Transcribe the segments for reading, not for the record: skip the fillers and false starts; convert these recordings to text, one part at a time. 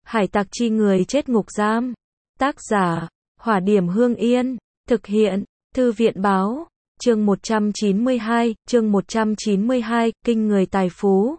Hải tặc chi người chết ngục giam. Tác giả, Hỏa Điểm Hương Yên. Thực hiện, Thư viện báo. Chương 192, kinh người tài phú.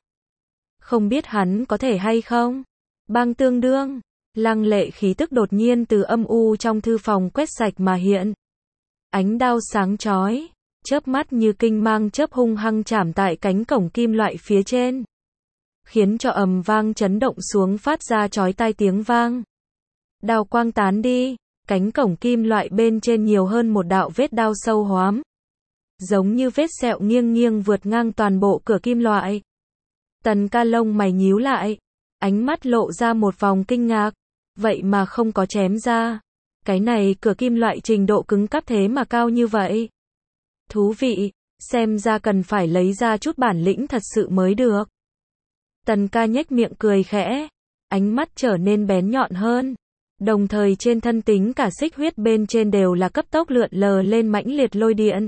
Không biết hắn có thể hay không? Bang tương đương, lăng lệ khí tức đột nhiên từ âm u trong thư phòng quét sạch mà hiện. Ánh đao sáng chói, chớp mắt như kinh mang chớp hung hăng chạm tại cánh cổng kim loại phía trên, khiến cho ầm vang chấn động xuống phát ra chói tai tiếng vang. Đao quang tán đi, cánh cổng kim loại bên trên nhiều hơn một đạo vết đao sâu hoắm, giống như vết sẹo nghiêng nghiêng vượt ngang toàn bộ cửa kim loại. Tần Ca lông mày nhíu lại, ánh mắt lộ ra một vòng kinh ngạc, vậy mà không có chém ra. Cái này cửa kim loại trình độ cứng cáp thế mà cao như vậy. Thú vị, xem ra cần phải lấy ra chút bản lĩnh thật sự mới được. Tần Ca nhếch miệng cười khẽ, ánh mắt trở nên bén nhọn hơn, đồng thời trên thân tính cả xích huyết bên trên đều là cấp tốc lượn lờ lên mãnh liệt lôi điện.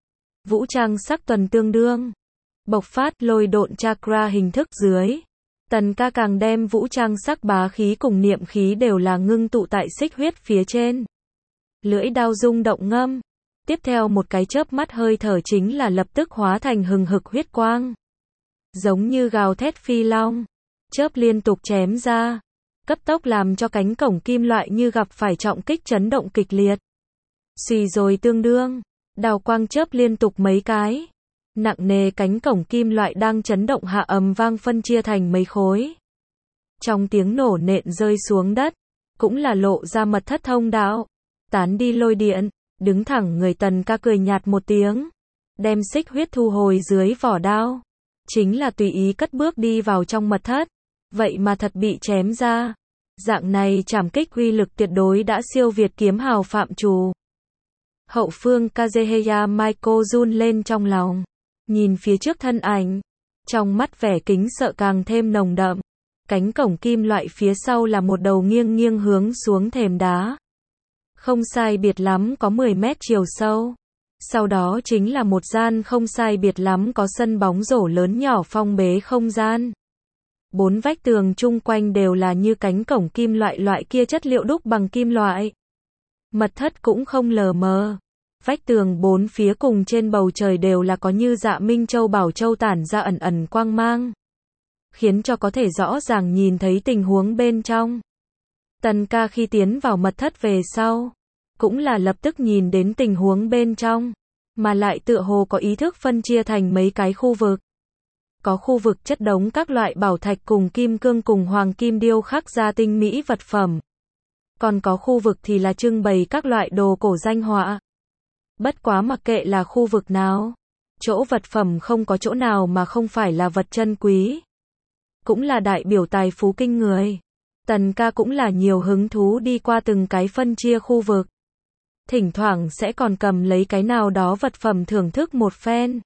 Vũ trang sắc tuần tương đương, bộc phát lôi độn chakra hình thức dưới. Tần Ca càng đem vũ trang sắc bá khí cùng niệm khí đều là ngưng tụ tại xích huyết phía trên. Lưỡi đao rung động ngâm, tiếp theo một cái chớp mắt hơi thở chính là lập tức hóa thành hừng hực huyết quang. Giống như gào thét phi long, chớp liên tục chém ra, cấp tốc làm cho cánh cổng kim loại như gặp phải trọng kích chấn động kịch liệt. Xì rồi tương đương, đào quang chớp liên tục mấy cái. Nặng nề cánh cổng kim loại đang chấn động hạ ầm vang phân chia thành mấy khối. Trong tiếng nổ nện rơi xuống đất, cũng là lộ ra mật thất thông đạo. Tán đi lôi điện, đứng thẳng người Tần Ca cười nhạt một tiếng, đem xích huyết thu hồi dưới vỏ đao. Chính là tùy ý cất bước đi vào trong mật thất, vậy mà thật bị chém ra. Dạng này trảm kích uy lực tuyệt đối đã siêu việt kiếm hào phạm trù. Hậu phương Kazuhaya Michael run lên trong lòng, nhìn phía trước thân ảnh, trong mắt vẻ kính sợ càng thêm nồng đậm. Cánh cổng kim loại phía sau là một đầu nghiêng nghiêng hướng xuống thềm đá. Không sai biệt lắm có 10 mét chiều sâu. Sau đó chính là một gian không sai biệt lắm có sân bóng rổ lớn nhỏ phong bế không gian. 4 vách tường chung quanh đều là như cánh cổng kim loại kia chất liệu đúc bằng kim loại. Mật thất cũng không lờ mờ. Vách tường 4 phía cùng trên bầu trời đều là có như dạ minh châu bảo châu tản ra ẩn ẩn quang mang, khiến cho có thể rõ ràng nhìn thấy tình huống bên trong. Tần Ca khi tiến vào mật thất về sau, cũng là lập tức nhìn đến tình huống bên trong, mà lại tựa hồ có ý thức phân chia thành mấy cái khu vực. Có khu vực chất đống các loại bảo thạch cùng kim cương cùng hoàng kim điêu khắc ra tinh mỹ vật phẩm. Còn có khu vực thì là trưng bày các loại đồ cổ danh họa. Bất quá mặc kệ là khu vực nào, chỗ vật phẩm không có chỗ nào mà không phải là vật chân quý. Cũng là đại biểu tài phú kinh người. Tần Ca cũng là nhiều hứng thú đi qua từng cái phân chia khu vực. Thỉnh thoảng sẽ còn cầm lấy cái nào đó vật phẩm thưởng thức một phen.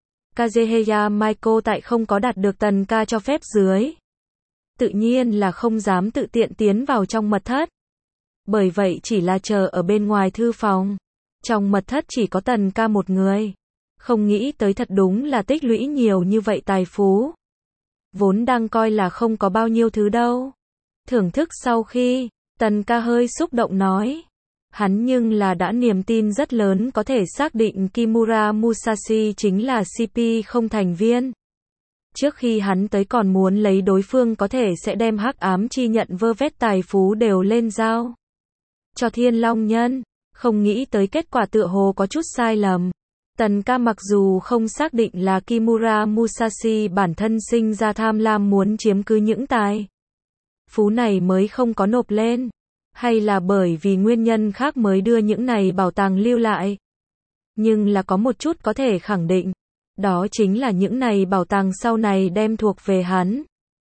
Kazuhaya Michael tại không có đạt được Tần Ca cho phép dưới, tự nhiên là không dám tự tiện tiến vào trong mật thất. Bởi vậy chỉ là chờ ở bên ngoài thư phòng. Trong mật thất chỉ có Tần Ca một người. Không nghĩ tới thật đúng là tích lũy nhiều như vậy tài phú. Vốn đang coi là không có bao nhiêu thứ đâu. Thưởng thức sau khi, Tần Ca hơi xúc động nói. Hắn nhưng là đã niềm tin rất lớn có thể xác định Kimura Musashi chính là CP không thành viên. Trước khi hắn tới còn muốn lấy đối phương có thể sẽ đem hắc ám chi nhận vơ vét tài phú đều lên giao cho Thiên Long Nhân. Không nghĩ tới kết quả tựa hồ có chút sai lầm. Tần Ca mặc dù không xác định là Kimura Musashi bản thân sinh ra tham lam muốn chiếm cứ những tài phú này mới không có nộp lên, hay là bởi vì nguyên nhân khác mới đưa những này bảo tàng lưu lại. Nhưng là có một chút có thể khẳng định, đó chính là những này bảo tàng sau này đem thuộc về hắn.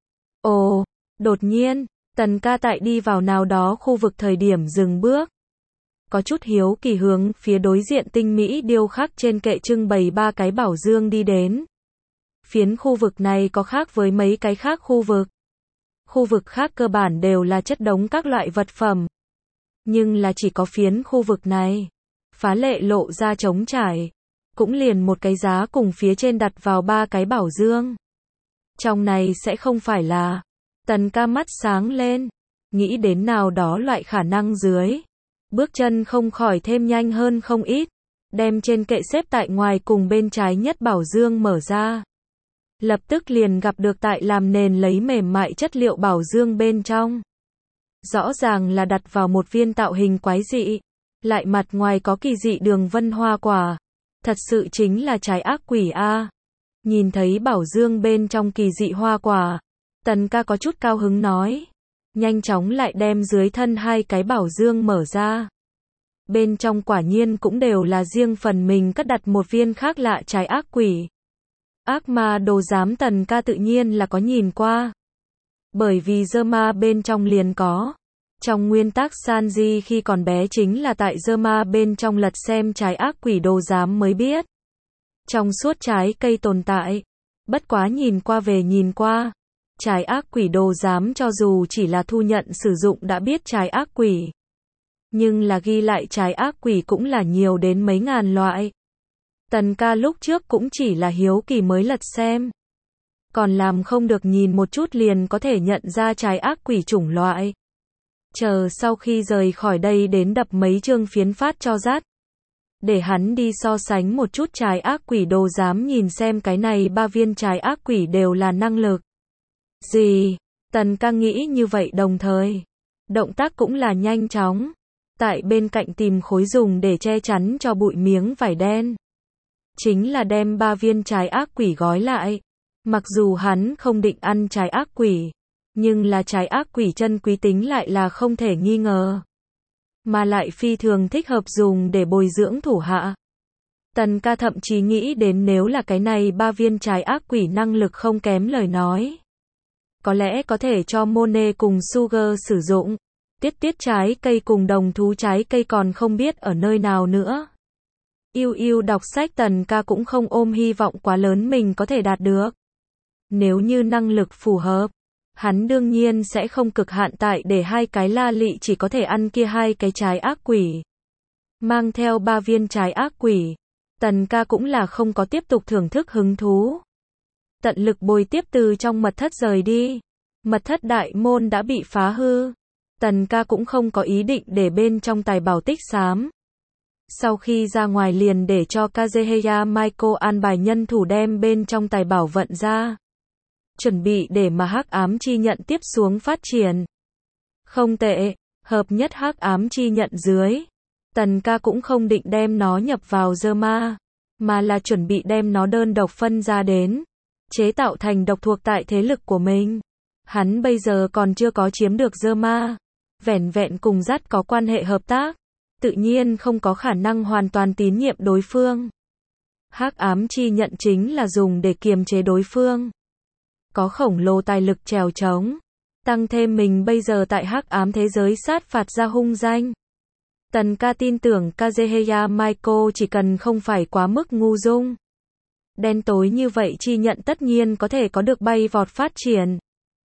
Ồ, đột nhiên, Tần Ca tại đi vào nào đó khu vực thời điểm dừng bước. Có chút hiếu kỳ hướng phía đối diện tinh mỹ điêu khắc trên kệ trưng bày 3 cái bảo dương đi đến. Phiến khu vực này có khác với mấy cái khác khu vực. Khu vực khác cơ bản đều là chất đống các loại vật phẩm. Nhưng là chỉ có phiến khu vực này, phá lệ lộ ra trống trải. Cũng liền một cái giá cùng phía trên đặt vào 3 cái bảo dương. Trong này sẽ không phải là. Tần Ca mắt sáng lên, nghĩ đến nào đó loại khả năng dưới. Bước chân không khỏi thêm nhanh hơn không ít, đem trên kệ xếp tại ngoài cùng bên trái nhất bảo dương mở ra. Lập tức liền gặp được tại làm nền lấy mềm mại chất liệu bảo dương bên trong. Rõ ràng là đặt vào một viên tạo hình quái dị, lại mặt ngoài có kỳ dị đường vân hoa quả. Thật sự chính là trái ác quỷ a. Nhìn thấy bảo dương bên trong kỳ dị hoa quả, Tần ca có chút cao hứng nói. Nhanh chóng lại đem dưới thân hai cái bảo dương mở ra. Bên trong quả nhiên cũng đều là riêng phần mình cất đặt một viên khác lạ trái ác quỷ. Ác ma đồ giám Tần ca tự nhiên là có nhìn qua. Bởi vì dơ ma bên trong liền có. Trong nguyên tắc Sanji khi còn bé chính là tại dơ ma bên trong lật xem trái ác quỷ đồ giám mới biết. Trong suốt trái cây tồn tại. Bất quá nhìn qua về nhìn qua. Trái ác quỷ đồ giám cho dù chỉ là thu nhận sử dụng đã biết trái ác quỷ. Nhưng là ghi lại trái ác quỷ cũng là nhiều đến mấy ngàn loại. Tần ca lúc trước cũng chỉ là hiếu kỳ mới lật xem. Còn làm không được nhìn một chút liền có thể nhận ra trái ác quỷ chủng loại. Chờ sau khi rời khỏi đây đến đập mấy chương phiến phát cho dắt. Để hắn đi so sánh một chút trái ác quỷ đồ giám nhìn xem cái này 3 viên trái ác quỷ đều là năng lực. Gì? Tần ca nghĩ như vậy đồng thời. Động tác cũng là nhanh chóng. Tại bên cạnh tìm khối dùng để che chắn cho bụi miếng vải đen. Chính là đem 3 viên trái ác quỷ gói lại. Mặc dù hắn không định ăn trái ác quỷ. Nhưng là trái ác quỷ chân quý tính lại là không thể nghi ngờ. Mà lại phi thường thích hợp dùng để bồi dưỡng thủ hạ. Tần ca thậm chí nghĩ đến nếu là cái này 3 viên trái ác quỷ năng lực không kém lời nói. Có lẽ có thể cho Monet cùng Sugar sử dụng. Tiết trái cây cùng đồng thú trái cây còn không biết ở nơi nào nữa. Yêu đọc sách Tần ca cũng không ôm hy vọng quá lớn mình có thể đạt được. Nếu như năng lực phù hợp, hắn đương nhiên sẽ không cực hạn tại để hai cái la lị chỉ có thể ăn kia hai cái trái ác quỷ. Mang theo 3 viên trái ác quỷ, Tần ca cũng là không có tiếp tục thưởng thức hứng thú. Tận lực bồi tiếp từ trong mật thất rời đi. Mật thất đại môn đã bị phá hư. Tần ca cũng không có ý định để bên trong tài bảo tích xám. Sau khi ra ngoài liền để cho Kazuhaya Michael an bài nhân thủ đem bên trong tài bảo vận ra. Chuẩn bị để mà hắc ám chi nhận tiếp xuống phát triển. Không tệ, hợp nhất hắc ám chi nhận dưới. Tần ca cũng không định đem nó nhập vào dơ ma, mà là chuẩn bị đem nó đơn độc phân ra đến. Chế tạo thành độc thuộc tại thế lực của mình. Hắn bây giờ còn chưa có chiếm được dơ ma. Vẻn vẹn cùng dắt có quan hệ hợp tác. Tự nhiên không có khả năng hoàn toàn tín nhiệm đối phương. Hắc ám chi nhận chính là dùng để kiềm chế đối phương. Có khổng lồ tài lực trèo trống. Tăng thêm mình bây giờ tại hắc ám thế giới sát phạt ra hung danh. Tần ca tin tưởng Kazuhaya Michael chỉ cần không phải quá mức ngu dung. Đen tối như vậy chi nhận tất nhiên có thể có được bay vọt phát triển.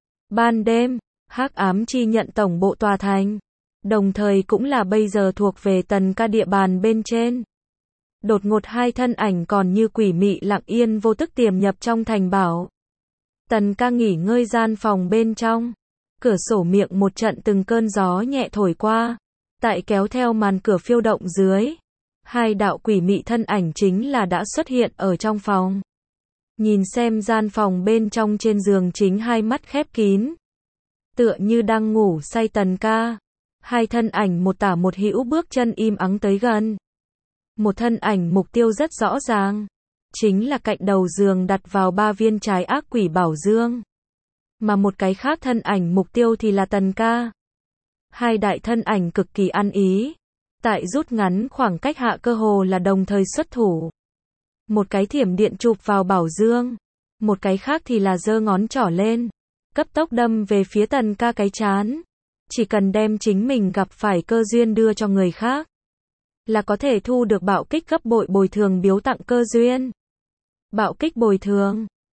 Ban đêm, hắc ám chi nhận tổng bộ tòa thành. Đồng thời cũng là bây giờ thuộc về tần ca địa bàn bên trên. Đột ngột hai thân ảnh còn như quỷ mị lặng yên vô tức tiềm nhập trong thành bảo. Tần ca nghỉ ngơi gian phòng bên trong. Cửa sổ miệng một trận từng cơn gió nhẹ thổi qua. Tại kéo theo màn cửa phiêu động dưới. Hai đạo quỷ mị thân ảnh chính là đã xuất hiện ở trong phòng. Nhìn xem gian phòng bên trong trên giường chính hai mắt khép kín. Tựa như đang ngủ say tần ca. Hai thân ảnh một tả một hữu bước chân im ắng tới gần. Một thân ảnh mục tiêu rất rõ ràng. Chính là cạnh đầu giường đặt vào 3 viên trái ác quỷ bảo dương. Mà một cái khác thân ảnh mục tiêu thì là tần ca. Hai đại thân ảnh cực kỳ ăn ý. Tại rút ngắn khoảng cách hạ cơ hồ là đồng thời xuất thủ. Một cái thiểm điện chụp vào bảo dương. Một cái khác thì là giơ ngón trỏ lên. Cấp tốc đâm về phía tần ca cái trán. Chỉ cần đem chính mình gặp phải cơ duyên đưa cho người khác. Là có thể thu được bạo kích gấp bội bồi thường biếu tặng cơ duyên. Bạo kích bồi thường.